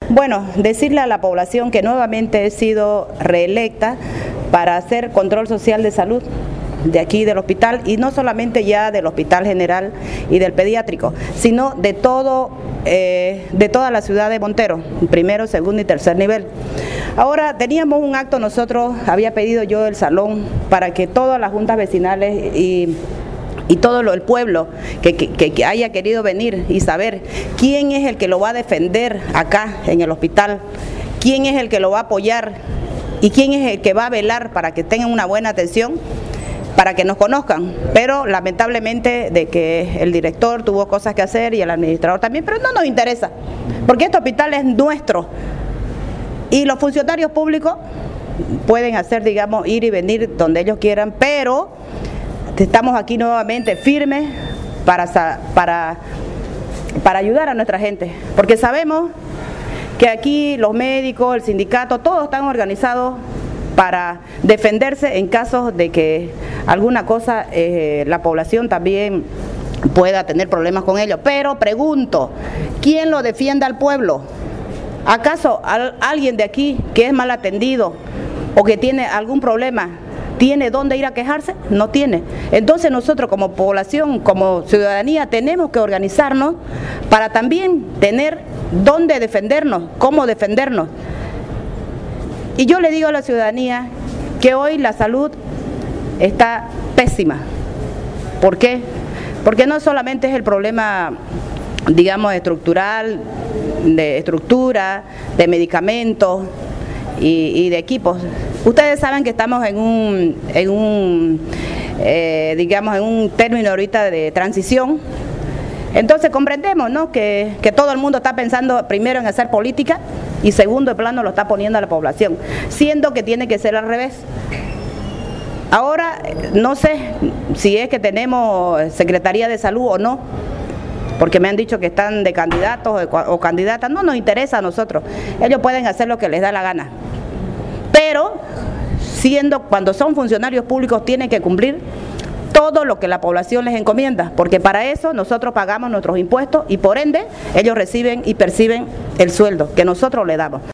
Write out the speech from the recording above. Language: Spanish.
Bueno, decirle a la población que nuevamente he sido reelecta para hacer control social de salud de aquí del hospital, y no solamente ya del Hospital General y del Pediátrico, sino de toda la ciudad de Montero, primero, segundo y tercer nivel. Ahora teníamos un acto, nosotros, había pedido yo el salón para que todas las juntas vecinales y todo el pueblo que haya querido venir y saber quién es el que lo va a defender acá en el hospital, quién es el que lo va a apoyar y quién es el que va a velar para que tengan una buena atención, para que nos conozcan. Pero lamentablemente de que el director tuvo cosas que hacer y el administrador también, pero no nos interesa, porque este hospital es nuestro y los funcionarios públicos pueden hacer, digamos, ir y venir donde ellos quieran, pero estamos aquí nuevamente firmes para ayudar a nuestra gente, porque sabemos que aquí los médicos, el sindicato, todos están organizados para defenderse en caso de que alguna cosa la población también pueda tener problemas con ellos. Pero pregunto, ¿quién lo defiende al pueblo? ¿Acaso alguien de aquí que es mal atendido o que tiene algún problema tiene dónde ir a quejarse? No tiene. Entonces nosotros como población, como ciudadanía, tenemos que organizarnos para también tener dónde defendernos, cómo defendernos. Y yo le digo a la ciudadanía que hoy la salud está pésima. ¿Por qué? Porque no solamente es el problema, digamos, estructural, de estructura, de medicamentos y de equipos. Ustedes saben que estamos en un término ahorita de transición. Entonces comprendemos, ¿no?, que todo el mundo está pensando primero en hacer política y segundo plano lo está poniendo a la población, siendo que tiene que ser al revés. Ahora no sé si es que tenemos Secretaría de Salud o no, porque me han dicho que están de candidatos o candidatas. No nos interesa a nosotros, ellos pueden hacer lo que les da la gana, pero cuando son funcionarios públicos tienen que cumplir todo lo que la población les encomienda, porque para eso nosotros pagamos nuestros impuestos y por ende ellos reciben y perciben el sueldo que nosotros le damos.